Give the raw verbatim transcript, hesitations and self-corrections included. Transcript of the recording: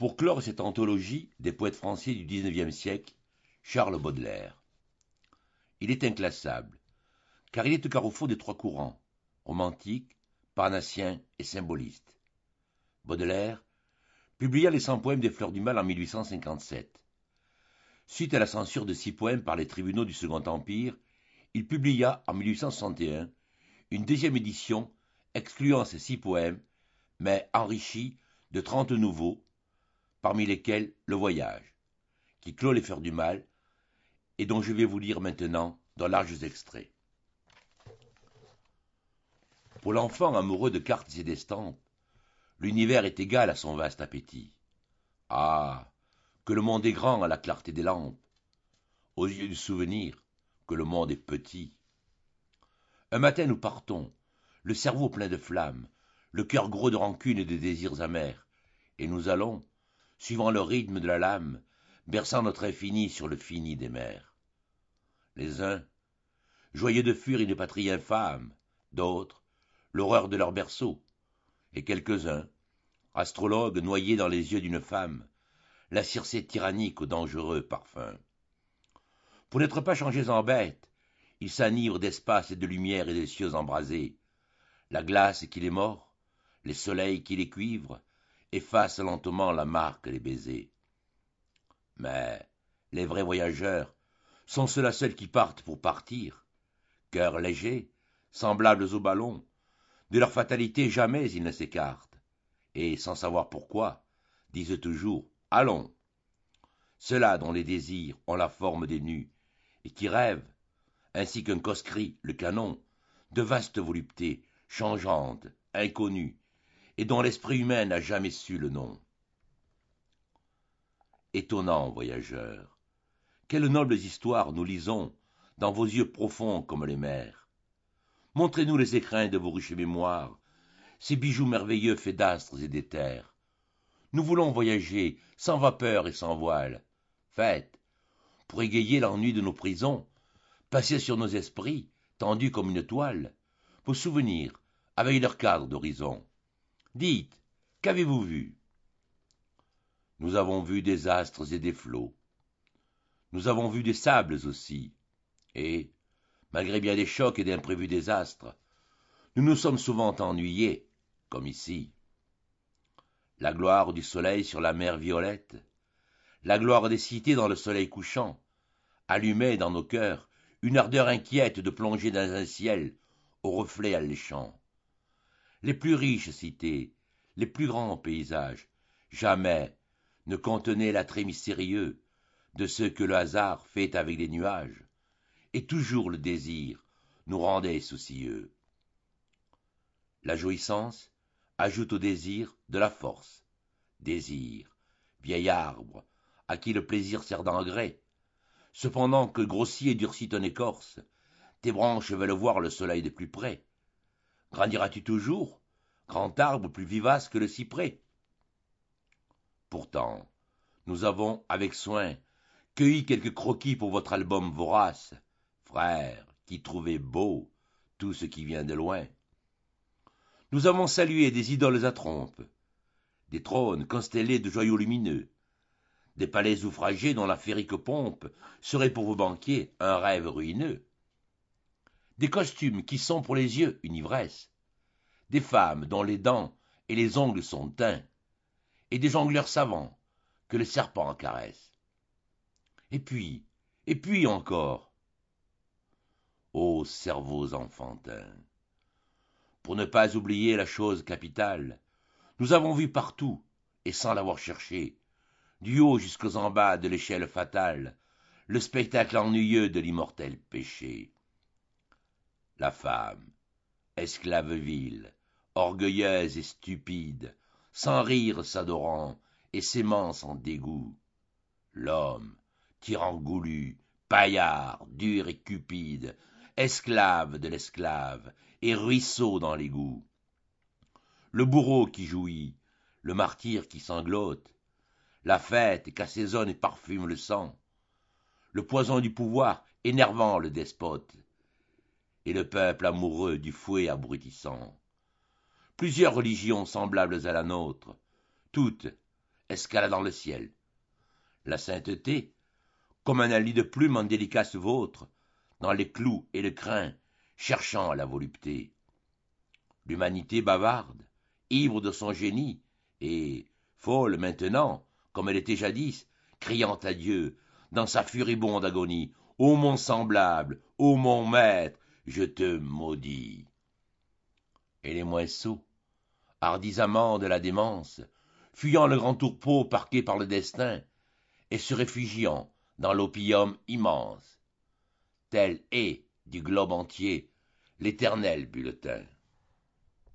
Pour clore cette anthologie des poètes français du dix-neuvième siècle, Charles Baudelaire. Il est inclassable, car il est au carrefour des trois courants, romantique, parnassien et symboliste. Baudelaire publia les cent poèmes des Fleurs du Mal en mille huit cent cinquante-sept. Suite à la censure de six poèmes par les tribunaux du Second Empire, il publia en mille huit cent soixante et un une deuxième édition excluant ces six poèmes, mais enrichie de trente nouveaux, parmi lesquels Le Voyage, qui clôt les Fleurs du Mal, et dont je vais vous lire maintenant dans larges extraits. Pour l'enfant amoureux de cartes et d'estampes, l'univers est égal à son vaste appétit. Ah, que le monde est grand à la clarté des lampes, aux yeux du souvenir, que le monde est petit. Un matin nous partons, le cerveau plein de flammes, le cœur gros de rancune et de désirs amers, et nous allons, suivant le rythme de la lame, berçant notre infini sur le fini des mers. Les uns, joyeux de fuir une patrie infâme, d'autres, l'horreur de leur berceau, et quelques-uns, astrologues noyés dans les yeux d'une femme, la Circé tyrannique au dangereux parfum. Pour n'être pas changés en bêtes, ils s'enivrent d'espace et de lumière et de cieux embrasés. La glace qui les mord, les soleils qui les cuivrent, effacent lentement la marque des baisers. Mais les vrais voyageurs sont ceux-là seuls qui partent pour partir, cœurs légers, semblables aux ballons. De leur fatalité jamais ils ne s'écartent, et sans savoir pourquoi, disent toujours « Allons !» Ceux-là dont les désirs ont la forme des nus, et qui rêvent, ainsi qu'un conscrit, le canon, de vastes voluptés, changeantes, inconnues, et dont l'esprit humain n'a jamais su le nom. Étonnants voyageurs, quelles nobles histoires nous lisons dans vos yeux profonds comme les mers. Montrez-nous les écrins de vos riches mémoires, ces bijoux merveilleux faits d'astres et d'éther. Nous voulons voyager sans vapeur et sans voile. Faites, pour égayer l'ennui de nos prisons, passer sur nos esprits, tendus comme une toile, vos souvenirs, avec leur cadre d'horizon. Dites, qu'avez-vous vu? Nous avons vu des astres et des flots. Nous avons vu des sables aussi. Et, malgré bien des chocs et d'imprévus désastres, nous nous sommes souvent ennuyés, comme ici. La gloire du soleil sur la mer violette, la gloire des cités dans le soleil couchant, allumait dans nos cœurs une ardeur inquiète de plonger dans un ciel aux reflets alléchants. Les plus riches cités, les plus grands paysages, jamais ne contenaient l'attrait mystérieux de ce que le hasard fait avec les nuages, et toujours le désir nous rendait soucieux. La jouissance ajoute au désir de la force. Désir, vieil arbre, à qui le plaisir sert d'engrais. Cependant que grossit et durcit ton écorce, tes branches veulent voir le soleil de plus près. Grandiras-tu toujours, grand arbre plus vivace que le cyprès? Pourtant, nous avons, avec soin, cueilli quelques croquis pour votre album vorace, frères, qui trouvez beau tout ce qui vient de loin. Nous avons salué des idoles à trompe, des trônes constellés de joyaux lumineux, des palais ouvragés dont la féerique pompe serait pour vos banquiers un rêve ruineux, des costumes qui sont pour les yeux une ivresse, des femmes dont les dents et les ongles sont teints, et des jongleurs savants que le serpent caresse. Et puis, et puis encore, ô cerveaux enfantins, pour ne pas oublier la chose capitale, nous avons vu partout, et sans l'avoir cherché, du haut jusqu'aux en bas de l'échelle fatale, le spectacle ennuyeux de l'immortel péché. La femme, esclave vile, orgueilleuse et stupide, sans rire s'adorant et s'aimant sans dégoût. L'homme, tyran goulu, paillard, dur et cupide, esclave de l'esclave et ruisseau dans l'égout. Le bourreau qui jouit, le martyr qui sanglote, la fête qu'assaisonne et parfume le sang, le poison du pouvoir énervant le despote, et le peuple amoureux du fouet abrutissant. Plusieurs religions semblables à la nôtre, toutes escaladant le ciel. La sainteté, comme un lit de plumes en délicace vôtre, dans les clous et le crin, cherchant la volupté. L'humanité bavarde, ivre de son génie, et, folle maintenant, comme elle était jadis, criant à Dieu, dans sa furibonde agonie, « Ô mon semblable, ô mon maître, je te maudis !» Et les moins sots, hardis amants de la démence, fuyant le grand tourpeau parqué par le destin, et se réfugiant dans l'opium immense, tel est, du globe entier, l'éternel bulletin.